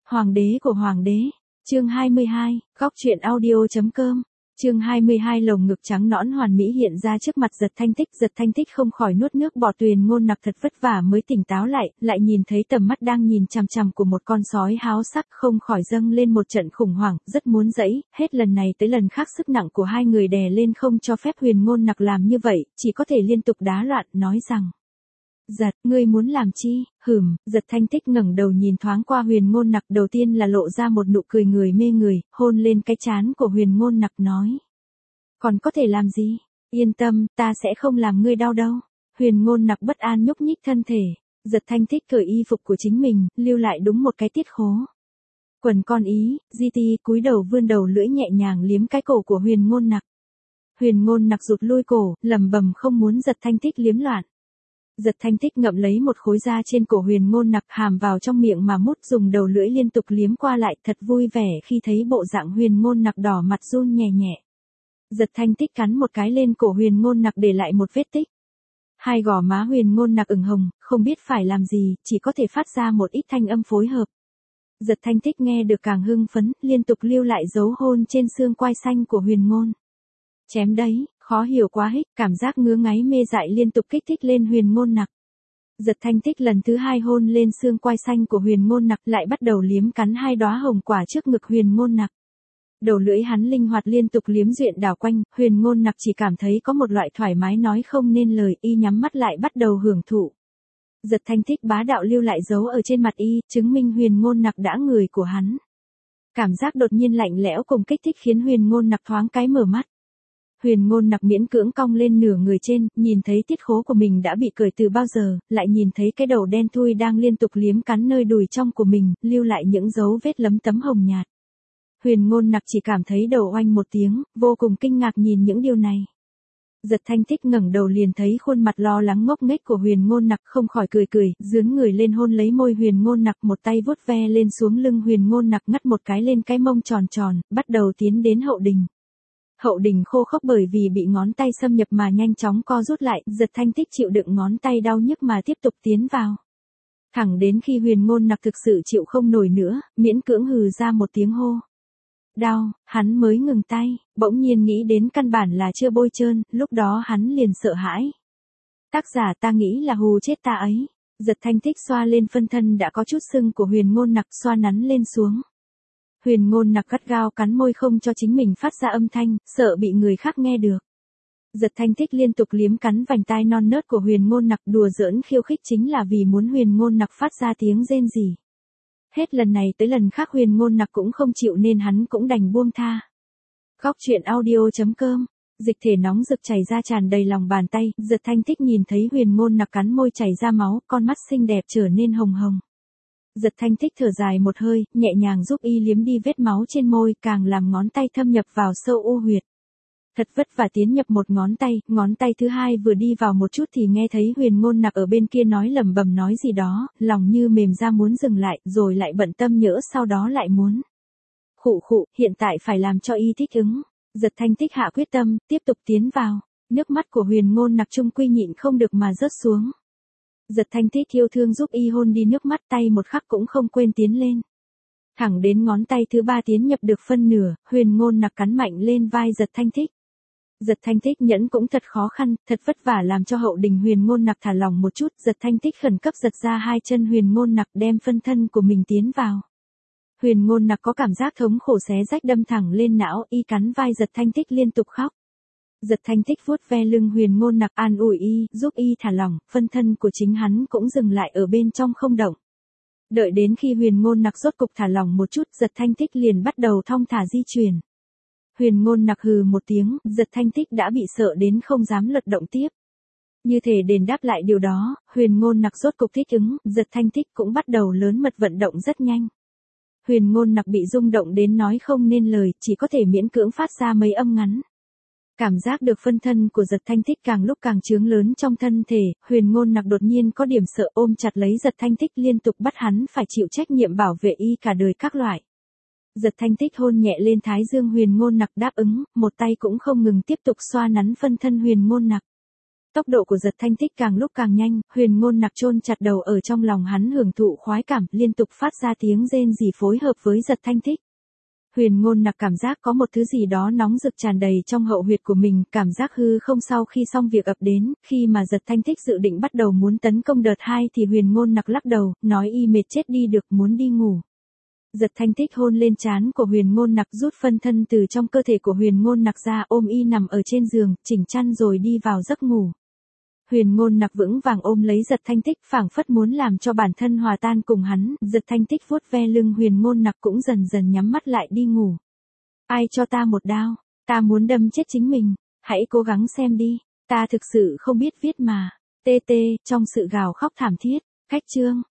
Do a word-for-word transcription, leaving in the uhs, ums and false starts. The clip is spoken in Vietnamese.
Hoàng đế của hoàng đế, chương hai mươi hai, góc truyện audio.com, chương hai mươi hai lồng ngực trắng nõn hoàn mỹ hiện ra trước mặt Giật Thanh Tích. Giật Thanh Tích không khỏi nuốt nước bọt. Tuyền Ngôn Nặc thật vất vả mới tỉnh táo lại, lại nhìn thấy tầm mắt đang nhìn chằm chằm của một con sói háo sắc, không khỏi dâng lên một trận khủng hoảng, rất muốn giãy, hết lần này tới lần khác sức nặng của hai người đè lên không cho phép Huyền Ngôn Nặc làm như vậy, chỉ có thể liên tục đá loạn, nói rằng: Giật, ngươi muốn làm chi? Hửm. Giật Thanh Tích ngẩng đầu nhìn thoáng qua Huyền Ngôn Nặc, đầu tiên là lộ ra một nụ cười người mê người, hôn lên cái trán của Huyền Ngôn Nặc nói: Còn có thể làm gì? Yên tâm, ta sẽ không làm ngươi đau đâu. Huyền Ngôn Nặc bất an nhúc nhích thân thể. Giật Thanh Tích cởi y phục của chính mình, lưu lại đúng một cái tiết khố. Quần con ý, Di Ti cúi đầu vươn đầu lưỡi nhẹ nhàng liếm cái cổ của Huyền Ngôn Nặc. Huyền Ngôn Nặc rụt lui cổ, lẩm bẩm không muốn Giật Thanh Tích liếm loạn. Giật Thanh Tích ngậm lấy một khối da trên cổ Huyền Ngôn Nặc, hàm vào trong miệng mà mút, dùng đầu lưỡi liên tục liếm qua lại, thật vui vẻ khi thấy bộ dạng Huyền Ngôn Nặc đỏ mặt run nhẹ nhẹ. Giật Thanh Tích cắn một cái lên cổ Huyền Ngôn Nặc để lại một vết tích. Hai gò má Huyền Ngôn Nặc ửng hồng, không biết phải làm gì, chỉ có thể phát ra một ít thanh âm phối hợp. Giật Thanh Tích nghe được càng hưng phấn, liên tục lưu lại dấu hôn trên xương quai xanh của Huyền Ngôn. Chém đấy, khó hiểu quá hích, cảm giác ngứa ngáy mê dại liên tục kích thích lên Huyền Ngôn Nặc. Giật Thanh Tích lần thứ hai hôn lên xương quai xanh của Huyền Ngôn Nặc, lại bắt đầu liếm cắn hai đóa hồng quả trước ngực Huyền Ngôn Nặc. Đầu lưỡi hắn linh hoạt liên tục liếm duyện đảo quanh, Huyền Ngôn Nặc chỉ cảm thấy có một loại thoải mái nói không nên lời, y nhắm mắt lại bắt đầu hưởng thụ. Giật Thanh Tích bá đạo lưu lại dấu ở trên mặt y, chứng minh Huyền Ngôn Nặc đã người của hắn. Cảm giác đột nhiên lạnh lẽo cùng kích thích khiến Huyền Ngôn Nặc thoáng cái mở mắt. Huyền Ngôn Nặc miễn cưỡng cong lên nửa người trên, nhìn thấy tiết khố của mình đã bị cởi từ bao giờ, lại nhìn thấy cái đầu đen thui đang liên tục liếm cắn nơi đùi trong của mình, lưu lại những dấu vết lấm tấm hồng nhạt. Huyền Ngôn Nặc chỉ cảm thấy đầu oanh một tiếng, vô cùng kinh ngạc nhìn những điều này. Giật Thanh Tích ngẩng đầu liền thấy khuôn mặt lo lắng ngốc nghếch của Huyền Ngôn Nặc, không khỏi cười cười, dướn người lên hôn lấy môi Huyền Ngôn Nặc, một tay vuốt ve lên xuống lưng Huyền Ngôn Nặc, ngắt một cái lên cái mông tròn tròn, bắt đầu tiến đến hậu đình. Hậu đình khô khốc bởi vì bị ngón tay xâm nhập mà nhanh chóng co rút lại, Giật Thanh Tích chịu đựng ngón tay đau nhức mà tiếp tục tiến vào. Thẳng đến khi Huyền Ngôn Nặc thực sự chịu không nổi nữa, miễn cưỡng hừ ra một tiếng hô. Đau, hắn mới ngừng tay, bỗng nhiên nghĩ đến căn bản là chưa bôi trơn, lúc đó hắn liền sợ hãi. Tác giả ta nghĩ là hù chết ta ấy. Giật Thanh Tích xoa lên phân thân đã có chút sưng của Huyền Ngôn Nặc, xoa nắn lên xuống. Huyền Ngôn Nặc gắt gao cắn môi không cho chính mình phát ra âm thanh, sợ bị người khác nghe được. Giật Thanh Tích liên tục liếm cắn vành tai non nớt của Huyền Ngôn Nặc, đùa giỡn khiêu khích chính là vì muốn Huyền Ngôn Nặc phát ra tiếng rên rỉ. Hết lần này tới lần khác Huyền Ngôn Nặc cũng không chịu nên hắn cũng đành buông tha. Góc truyện audio.com, dịch thể nóng rực chảy ra tràn đầy lòng bàn tay, Giật Thanh Tích nhìn thấy Huyền Ngôn Nặc cắn môi chảy ra máu, con mắt xinh đẹp trở nên hồng hồng. Giật Thanh Tích thở dài một hơi, nhẹ nhàng giúp y liếm đi vết máu trên môi, càng làm ngón tay thâm nhập vào sâu u huyệt. Thật vất vả tiến nhập một ngón tay, ngón tay thứ hai vừa đi vào một chút thì nghe thấy Huyền Ngôn Nặc ở bên kia nói lẩm bẩm nói gì đó, lòng như mềm ra muốn dừng lại, rồi lại bận tâm nhỡ sau đó lại muốn. Khụ khụ, hiện tại phải làm cho y thích ứng. Giật Thanh Tích hạ quyết tâm, tiếp tục tiến vào. Nước mắt của Huyền Ngôn Nặc trung quy nhịn không được mà rớt xuống. Giật Thanh Tích yêu thương giúp y hôn đi nước mắt, tay một khắc cũng không quên tiến lên. Thẳng đến ngón tay thứ ba tiến nhập được phân nửa, Huyền Ngôn Nặc cắn mạnh lên vai Giật Thanh Tích. Giật Thanh Tích nhẫn cũng thật khó khăn, thật vất vả làm cho hậu đình Huyền Ngôn Nặc thả lỏng một chút, Giật Thanh Tích khẩn cấp giật ra hai chân Huyền Ngôn Nặc đem phân thân của mình tiến vào. Huyền Ngôn Nặc có cảm giác thống khổ xé rách đâm thẳng lên não, y cắn vai Giật Thanh Tích liên tục khóc. Giật Thanh Tích vuốt ve lưng Huyền Ngôn Nặc an ủi y, giúp y thả lỏng, phân thân của chính hắn cũng dừng lại ở bên trong không động. Đợi đến khi Huyền Ngôn Nặc rốt cục thả lỏng một chút, Giật Thanh Tích liền bắt đầu thong thả di chuyển. Huyền Ngôn Nặc hừ một tiếng, Giật Thanh Tích đã bị sợ đến không dám lật động tiếp. Như thể đền đáp lại điều đó, Huyền Ngôn Nặc rốt cục thích ứng, Giật Thanh Tích cũng bắt đầu lớn mật vận động rất nhanh. Huyền Ngôn Nặc bị rung động đến nói không nên lời, chỉ có thể miễn cưỡng phát ra mấy âm ngắn. Cảm giác được phân thân của Giật Thanh Tích càng lúc càng trướng lớn trong thân thể, Huyền Ngôn Nặc đột nhiên có điểm sợ, ôm chặt lấy Giật Thanh Tích liên tục bắt hắn phải chịu trách nhiệm bảo vệ y cả đời các loại. Giật Thanh Tích hôn nhẹ lên thái dương Huyền Ngôn Nặc đáp ứng, một tay cũng không ngừng tiếp tục xoa nắn phân thân Huyền Ngôn Nặc. Tốc độ của Giật Thanh Tích càng lúc càng nhanh, Huyền Ngôn Nặc chôn chặt đầu ở trong lòng hắn hưởng thụ khoái cảm, liên tục phát ra tiếng rên rỉ phối hợp với Giật Thanh Tích. Huyền Ngôn Nặc cảm giác có một thứ gì đó nóng rực tràn đầy trong hậu huyệt của mình, cảm giác hư không sau khi xong việc ập đến, khi mà Giật Thanh Tích dự định bắt đầu muốn tấn công đợt hai thì Huyền Ngôn Nặc lắc đầu, nói y mệt chết đi được, muốn đi ngủ. Giật Thanh Tích hôn lên trán của Huyền Ngôn Nặc, rút phân thân từ trong cơ thể của Huyền Ngôn Nặc ra, ôm y nằm ở trên giường, chỉnh chăn rồi đi vào giấc ngủ. Huyền Ngôn Nặc vững vàng ôm lấy Giật Thanh Tích, phảng phất muốn làm cho bản thân hòa tan cùng hắn. Giật Thanh Tích vuốt ve lưng Huyền Ngôn Nặc cũng dần dần nhắm mắt lại đi ngủ. Ai cho ta một đao, ta muốn đâm chết chính mình, hãy cố gắng xem đi, ta thực sự không biết viết mà. Tê tê, trong sự gào khóc thảm thiết, cách chương.